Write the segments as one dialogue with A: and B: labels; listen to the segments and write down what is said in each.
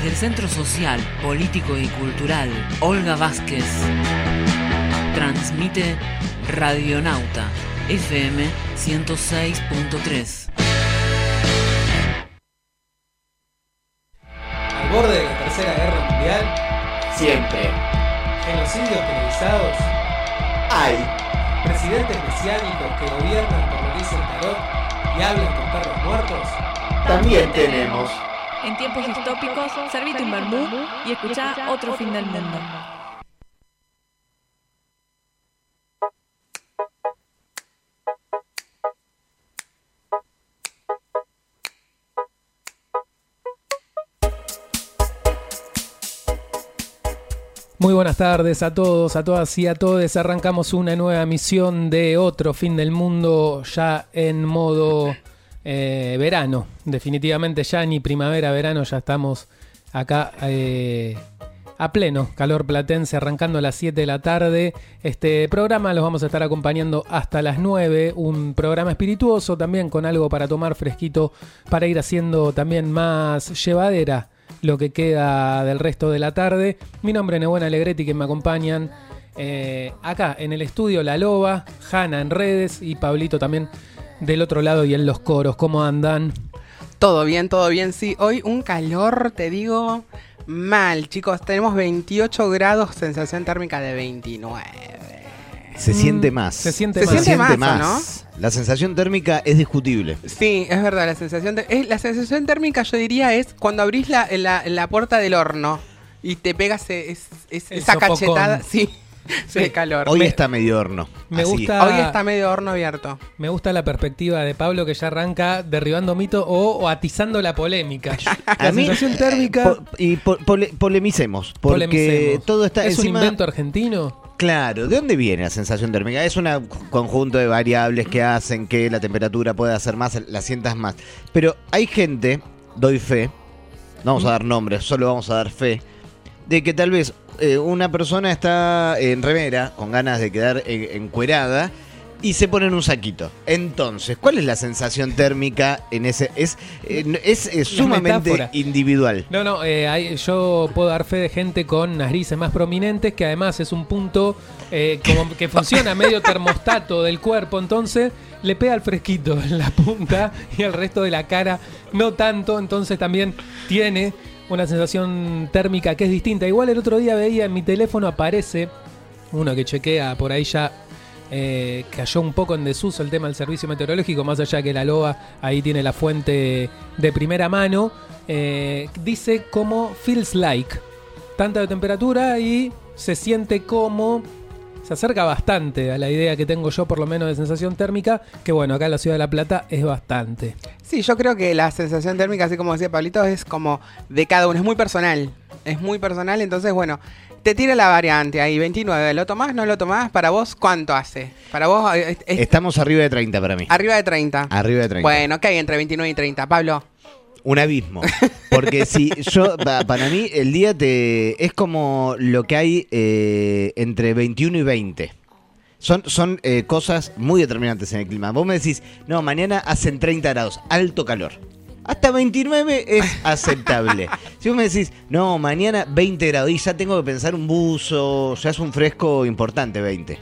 A: Desde el Centro Social, Político y Cultural Olga Vázquez transmite Radionauta FM 106.3.
B: Al borde de la Tercera Guerra Mundial,
C: siempre.
B: Genocidios televisados,
C: Hay.
B: presidentes mesiánicos que gobiernan por lo que dice el tarot y hablan con perros muertos.
C: También tenemos.
D: En tiempos distópicos, servite un vermú y escuchá Otro Fin del Mundo.
E: Muy buenas tardes a todos, a todas y a todes. Arrancamos una nueva emisión de Otro Fin del Mundo ya en modo verano. Definitivamente ya ni primavera, verano, ya estamos acá a pleno calor platense, arrancando a las 7 de la tarde. Este programa los vamos a estar acompañando hasta las 9. Un programa espirituoso también con algo para tomar fresquito, para ir haciendo también más llevadera lo que queda del resto de la tarde. Mi nombre es Nebuena Alegretti, que me acompañan acá en el estudio La Loba, Hanna en redes y Pablito también del otro lado y en los coros. ¿Cómo andan?
F: Todo bien, sí. Hoy un calor, te digo, mal, chicos. Tenemos 28 grados, sensación térmica de 29.
C: Se siente más.
E: Se siente
F: más, ¿no?
C: La sensación térmica es discutible.
F: Sí, es verdad, la sensación térmica, yo diría, es cuando abrís la puerta del horno y te pegas esa
E: sofocón.
F: Cachetada, sí, de calor.
C: Hoy está medio horno.
E: Me
C: Así.
E: gusta.
F: Hoy está medio horno abierto.
E: Me gusta la perspectiva de Pablo, que ya arranca derribando mito o atizando la polémica. La
C: A mí,
E: sensación térmica.
C: Polemicemos, porque todo está
E: ¿Es
C: encima.
E: un invento argentino?
C: Claro, ¿de dónde viene la sensación térmica? Es un conjunto de variables que hacen que la temperatura pueda ser más, la sientas más. Pero hay gente, doy fe, no vamos a dar nombres, solo vamos a dar fe, de que tal vez una persona está en remera, con ganas de quedar encuerada, y se pone en un saquito. Entonces, ¿cuál es la sensación térmica en ese? Es sumamente
E: metáfora.
C: individual.
E: No, yo puedo dar fe de gente con narices más prominentes, que además es un punto como que funciona medio termostato del cuerpo, entonces le pega el fresquito en la punta y el resto de la cara no tanto, entonces también tiene una sensación térmica que es distinta. Igual el otro día veía en mi teléfono, aparece uno que chequea por ahí ya. Cayó un poco en desuso el tema del servicio meteorológico, más allá que la Loba ahí tiene la fuente de primera mano. Dice como feels like, tanta de temperatura, y se siente como, se acerca bastante a la idea que tengo yo, por lo menos de sensación térmica, que bueno, acá en la Ciudad de La Plata es bastante.
F: Sí, yo creo que la sensación térmica, así como decía Pablito, es como de cada uno, es muy personal, entonces bueno, te tira la variante ahí, 29, ¿lo tomás, no lo tomás? ¿Para vos cuánto hace? Para vos
C: Estamos arriba de 30 para mí.
F: Arriba de 30.
C: Arriba de 30.
F: Bueno, ¿qué hay entre 29 y 30, Pablo?
C: Un abismo. Porque si yo, para mí, el día es como lo que hay entre 21 y 20. Son cosas muy determinantes en el clima. Vos me decís, no, mañana hacen 30 grados, alto calor. Hasta 29 es aceptable. Si vos me decís, no, mañana 20 grados, y ya tengo que pensar un buzo, ya es un fresco importante, 20.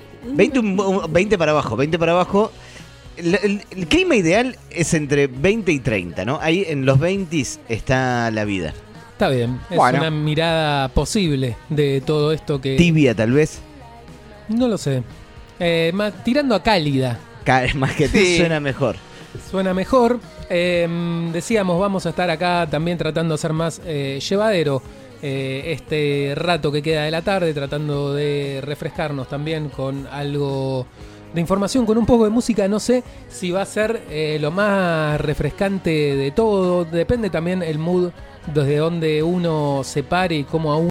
C: 20 para abajo, 20 para abajo. El clima ideal es entre 20 y 30, ¿no? Ahí en los 20 está la vida.
E: Está bien, es una mirada posible de todo esto que...
C: Tibia, tal vez.
E: No lo sé. Tirando a cálida.
C: Más que sí. Suena mejor.
E: Suena mejor. Decíamos, vamos a estar acá también tratando de hacer más llevadero este rato que queda de la tarde, tratando de refrescarnos también con algo de información, con un poco de música. No sé si va a ser lo más refrescante de todo, depende también el mood desde donde uno se pare y cómo a uno